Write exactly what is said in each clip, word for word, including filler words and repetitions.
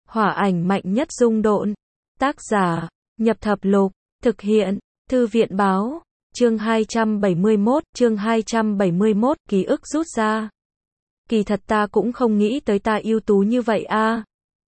Hỏa ảnh mạnh nhất dung độn. Tác giả, Nhập Thập Lục, thực hiện, Thư viện báo, chương hai trăm bảy mươi mốt, chương hai trăm bảy mươi mốt, ký ức rút ra. Kỳ thật ta cũng không nghĩ tới ta ưu tú như vậy a.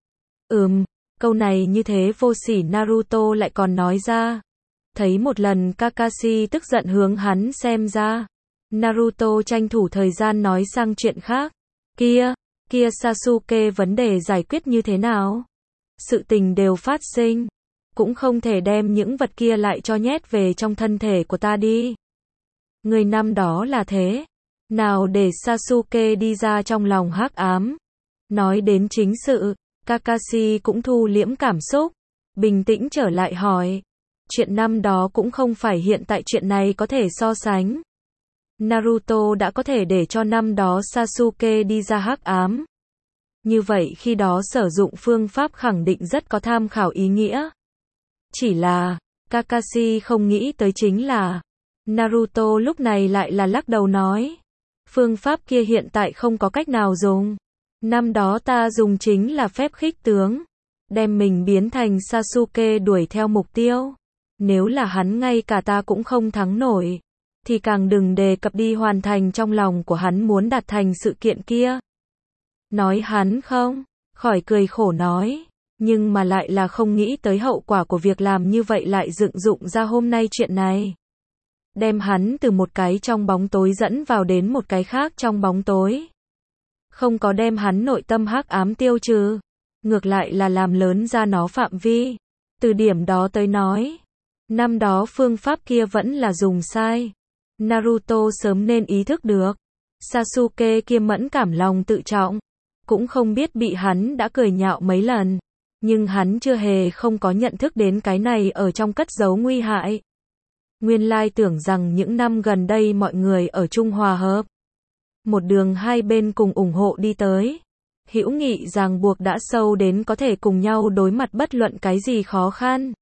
Ừm, câu này như thế vô sỉ Naruto lại còn nói ra. Thấy một lần Kakashi tức giận hướng hắn xem ra. Naruto tranh thủ thời gian nói sang chuyện khác. Kia, kia Sasuke vấn đề giải quyết như thế nào? Sự tình đều phát sinh. Cũng không thể đem những vật kia lại cho nhét về trong thân thể của ta đi. Người năm đó là thế. Nào để Sasuke đi ra trong lòng hắc ám. Nói đến chính sự, Kakashi cũng thu liễm cảm xúc. Bình tĩnh trở lại hỏi. Chuyện năm đó cũng không phải hiện tại chuyện này có thể so sánh. Naruto đã có thể để cho năm đó Sasuke đi ra hắc ám. Như vậy khi đó sử dụng phương pháp khẳng định rất có tham khảo ý nghĩa. Chỉ là, Kakashi không nghĩ tới chính là, Naruto lúc này lại là lắc đầu nói. Phương pháp kia hiện tại không có cách nào dùng. Năm đó ta dùng chính là phép khích tướng. Đem mình biến thành Sasuke đuổi theo mục tiêu. Nếu là hắn ngay cả ta cũng không thắng nổi. Thì càng đừng đề cập đi hoàn thành trong lòng của hắn muốn đạt thành sự kiện kia. Nói hắn không, khỏi cười khổ nói. Nhưng mà lại là không nghĩ tới hậu quả của việc làm như vậy lại dựng dụng ra hôm nay chuyện này. Đem hắn từ một cái trong bóng tối dẫn vào đến một cái khác trong bóng tối. Không có đem hắn nội tâm hắc ám tiêu trừ. Ngược lại là làm lớn ra nó phạm vi. Từ điểm đó tới nói. Năm đó phương pháp kia vẫn là dùng sai. Naruto sớm nên ý thức được. Sasuke kia mẫn cảm lòng tự trọng. Cũng không biết bị hắn đã cười nhạo mấy lần. Nhưng hắn chưa hề không có nhận thức đến cái này ở trong cất giấu nguy hại. Nguyên lai tưởng rằng những năm gần đây mọi người ở chung hòa hợp. Một đường hai bên cùng ủng hộ đi tới. Hữu nghị ràng buộc đã sâu đến có thể cùng nhau đối mặt bất luận cái gì khó khăn.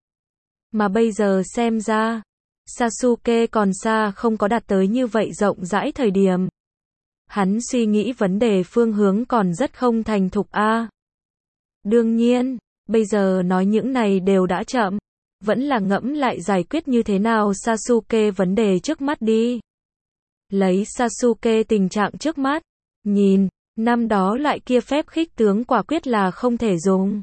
Mà bây giờ xem ra, Sasuke còn xa không có đạt tới như vậy rộng rãi thời điểm. Hắn suy nghĩ vấn đề phương hướng còn rất không thành thục a. Đương nhiên, bây giờ nói những này đều đã chậm. Vẫn là ngẫm lại giải quyết như thế nào Sasuke vấn đề trước mắt đi. Lấy Sasuke tình trạng trước mắt, nhìn, năm đó lại kia phép khích tướng quả quyết là không thể dùng.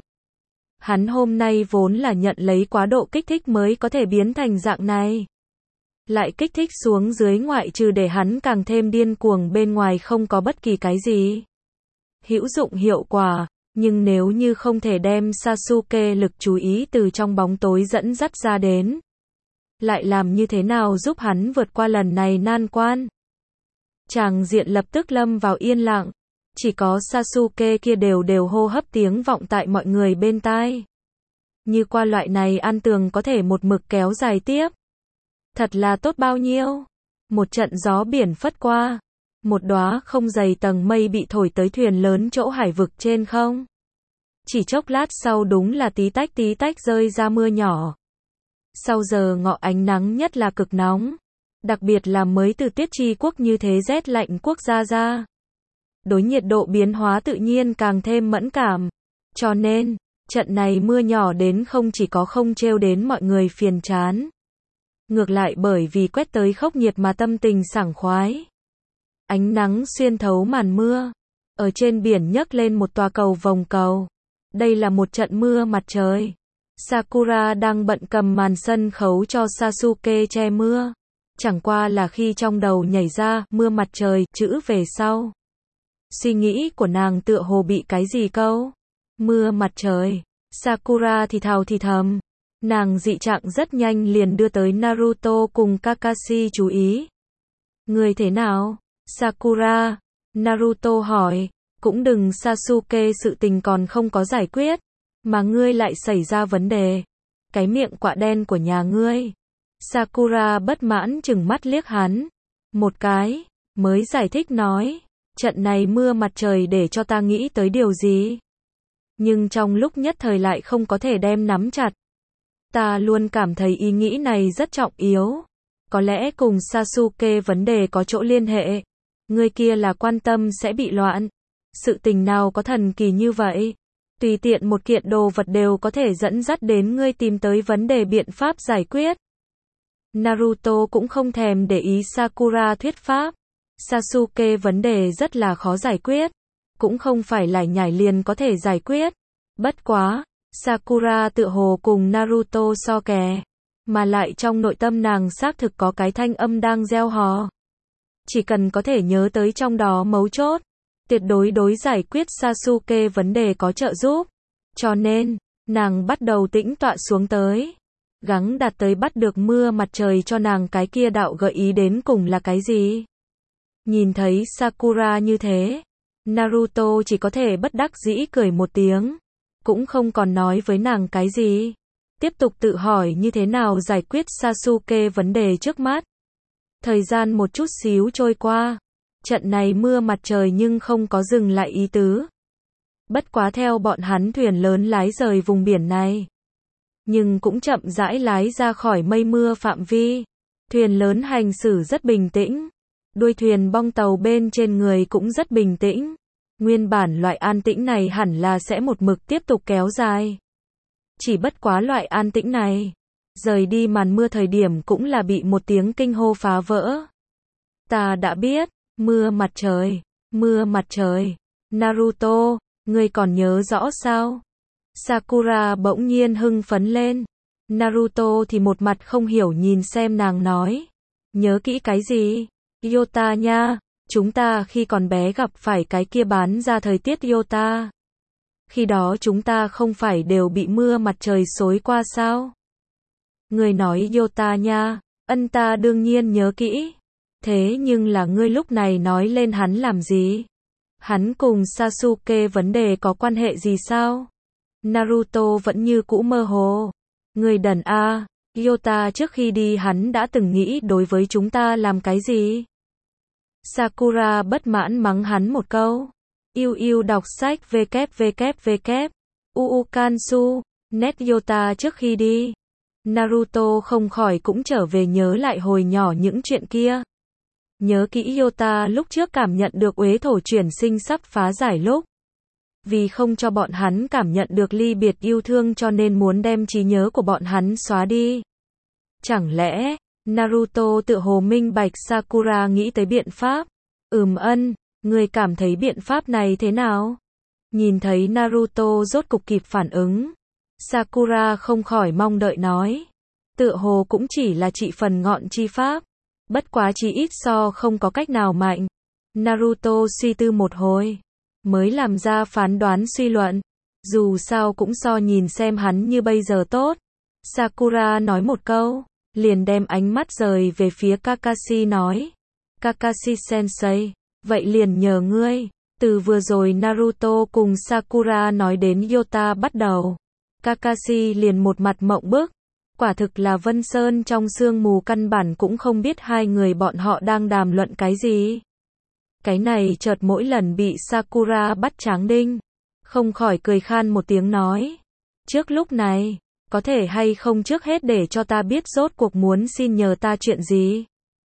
Hắn hôm nay vốn là nhận lấy quá độ kích thích mới có thể biến thành dạng này. Lại kích thích xuống dưới ngoại trừ để hắn càng thêm điên cuồng bên ngoài không có bất kỳ cái gì hữu dụng hiệu quả. Nhưng nếu như không thể đem Sasuke lực chú ý từ trong bóng tối dẫn dắt ra đến. Lại làm như thế nào giúp hắn vượt qua lần này nan quan? Tràng diện lập tức lâm vào yên lặng. Chỉ có Sasuke kia đều đều hô hấp tiếng vọng tại mọi người bên tai. Như qua loại này an tường có thể một mực kéo dài tiếp. Thật là tốt bao nhiêu. Một trận gió biển phất qua. Một đóa không dày tầng mây bị thổi tới thuyền lớn chỗ hải vực trên không. Chỉ chốc lát sau đúng là tí tách tí tách rơi ra mưa nhỏ. Sau giờ ngọ ánh nắng nhất là cực nóng. Đặc biệt là mới từ tiết chi quốc như thế rét lạnh quốc gia ra. Đối nhiệt độ biến hóa tự nhiên càng thêm mẫn cảm. Cho nên, trận này mưa nhỏ đến không chỉ có không trêu đến mọi người phiền chán. Ngược lại bởi vì quét tới khốc nhiệt mà tâm tình sảng khoái. Ánh nắng xuyên thấu màn mưa. Ở trên biển nhấc lên một tòa cầu vòng cầu. Đây là một trận mưa mặt trời. Sakura đang bận cầm màn sân khấu cho Sasuke che mưa. Chẳng qua là khi trong đầu nhảy ra mưa mặt trời chữ về sau. Suy nghĩ của nàng tựa hồ bị cái gì câu. Mưa mặt trời. Sakura thì thào thì thầm. Nàng dị trạng rất nhanh liền đưa tới Naruto cùng Kakashi chú ý. Người thế nào? Sakura. Naruto hỏi. Cũng đừng Sasuke sự tình còn không có giải quyết. Mà ngươi lại xảy ra vấn đề. Cái miệng quạ đen của nhà ngươi. Sakura bất mãn chừng mắt liếc hắn. Một cái. Mới giải thích nói. Trận này mưa mặt trời để cho ta nghĩ tới điều gì. Nhưng trong lúc nhất thời lại không có thể đem nắm chặt. Ta luôn cảm thấy ý nghĩ này rất trọng yếu. Có lẽ cùng Sasuke vấn đề có chỗ liên hệ. Người kia là quan tâm sẽ bị loạn. Sự tình nào có thần kỳ như vậy? Tùy tiện một kiện đồ vật đều có thể dẫn dắt đến ngươi tìm tới vấn đề biện pháp giải quyết. Naruto cũng không thèm để ý Sakura thuyết pháp. Sasuke vấn đề rất là khó giải quyết, cũng không phải lải nhải liền có thể giải quyết. Bất quá, Sakura tựa hồ cùng Naruto so kè, mà lại trong nội tâm nàng xác thực có cái thanh âm đang gieo hò. Chỉ cần có thể nhớ tới trong đó mấu chốt, tuyệt đối đối giải quyết Sasuke vấn đề có trợ giúp. Cho nên, nàng bắt đầu tĩnh tọa xuống tới, gắng đạt tới bắt được mưa mặt trời cho nàng cái kia đạo gợi ý đến cùng là cái gì. Nhìn thấy Sakura như thế, Naruto chỉ có thể bất đắc dĩ cười một tiếng, cũng không còn nói với nàng cái gì. Tiếp tục tự hỏi như thế nào giải quyết Sasuke vấn đề trước mắt. Thời gian một chút xíu trôi qua, trận này mưa mặt trời nhưng không có dừng lại ý tứ. Bất quá theo bọn hắn thuyền lớn lái rời vùng biển này, nhưng cũng chậm rãi lái ra khỏi mây mưa phạm vi. Thuyền lớn hành xử rất bình tĩnh, đuôi thuyền bong tàu bên trên người cũng rất bình tĩnh. Nguyên bản loại an tĩnh này hẳn là sẽ một mực tiếp tục kéo dài. Chỉ bất quá loại an tĩnh này, rời đi màn mưa thời điểm cũng là bị một tiếng kinh hô phá vỡ. Ta đã biết, mưa mặt trời, mưa mặt trời, Naruto, ngươi còn nhớ rõ sao? Sakura bỗng nhiên hưng phấn lên. Naruto thì một mặt không hiểu nhìn xem nàng nói. Nhớ kỹ cái gì? Yota nha, chúng ta khi còn bé gặp phải cái kia bán ra thời tiết Yota. Khi đó chúng ta không phải đều bị mưa mặt trời xối qua sao? Ngươi nói Yota nha, ân ta đương nhiên nhớ kỹ. Thế nhưng là ngươi lúc này nói lên hắn làm gì? Hắn cùng Sasuke vấn đề có quan hệ gì sao? Naruto vẫn như cũ mơ hồ. Ngươi đần a, Yota trước khi đi hắn đã từng nghĩ đối với chúng ta làm cái gì? Sakura bất mãn mắng hắn một câu. Yêu yêu đọc sách www. Uu Kansu, net Yota trước khi đi. Naruto không khỏi cũng trở về nhớ lại hồi nhỏ những chuyện kia. Nhớ kỹ Yota lúc trước cảm nhận được uế thổ chuyển sinh sắp phá giải lúc. Vì không cho bọn hắn cảm nhận được ly biệt yêu thương cho nên muốn đem trí nhớ của bọn hắn xóa đi. Chẳng lẽ, Naruto tự hồ minh bạch Sakura nghĩ tới biện pháp? Ừm ân, người cảm thấy biện pháp này thế nào? Nhìn thấy Naruto rốt cục kịp phản ứng. Sakura không khỏi mong đợi nói. Tựa hồ cũng chỉ là trị phần ngọn chi pháp. Bất quá chí ít so không có cách nào mạnh. Naruto suy tư một hồi, mới làm ra phán đoán suy luận. Dù sao cũng so nhìn xem hắn như bây giờ tốt. Sakura nói một câu, liền đem ánh mắt rời về phía Kakashi nói. Kakashi sensei, vậy liền nhờ ngươi. Từ vừa rồi Naruto cùng Sakura nói đến Yota bắt đầu, Kakashi liền một mặt mộng bức. Quả thực là Vân Sơn trong sương mù căn bản cũng không biết hai người bọn họ đang đàm luận cái gì. Cái này chợt mỗi lần bị Sakura bắt tráng đinh, không khỏi cười khan một tiếng nói. Trước lúc này, có thể hay không trước hết để cho ta biết rốt cuộc muốn xin nhờ ta chuyện gì?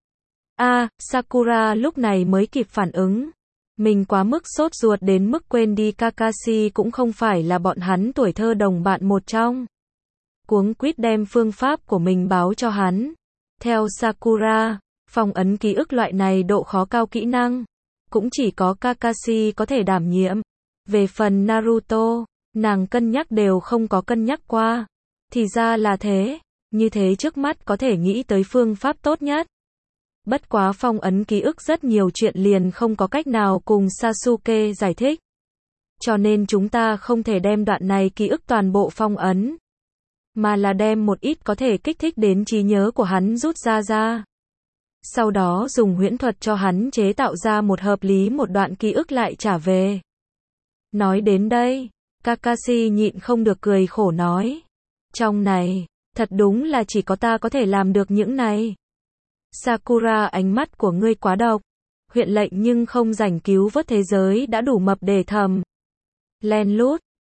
A, à, Sakura lúc này mới kịp phản ứng. Mình quá mức sốt ruột đến mức quên đi Kakashi cũng không phải là bọn hắn tuổi thơ đồng bạn một trong. Cuống quýt đem phương pháp của mình báo cho hắn. Theo Sakura, phong ấn ký ức loại này độ khó cao kỹ năng, cũng chỉ có Kakashi có thể đảm nhiệm. Về phần Naruto, nàng cân nhắc đều không có cân nhắc qua. Thì ra là thế, như thế trước mắt có thể nghĩ tới phương pháp tốt nhất. Bất quá phong ấn ký ức rất nhiều chuyện liền không có cách nào cùng Sasuke giải thích. Cho nên chúng ta không thể đem đoạn này ký ức toàn bộ phong ấn, mà là đem một ít có thể kích thích đến trí nhớ của hắn rút ra ra. Sau đó dùng huyễn thuật cho hắn chế tạo ra một hợp lý một đoạn ký ức lại trả về. Nói đến đây, Kakashi nhịn không được cười khổ nói. Trong này, thật đúng là chỉ có ta có thể làm được những này. Sakura, ánh mắt của ngươi quá độc. Huyện lệnh nhưng không rảnh cứu vớt thế giới đã đủ mập để thầm. Len lút,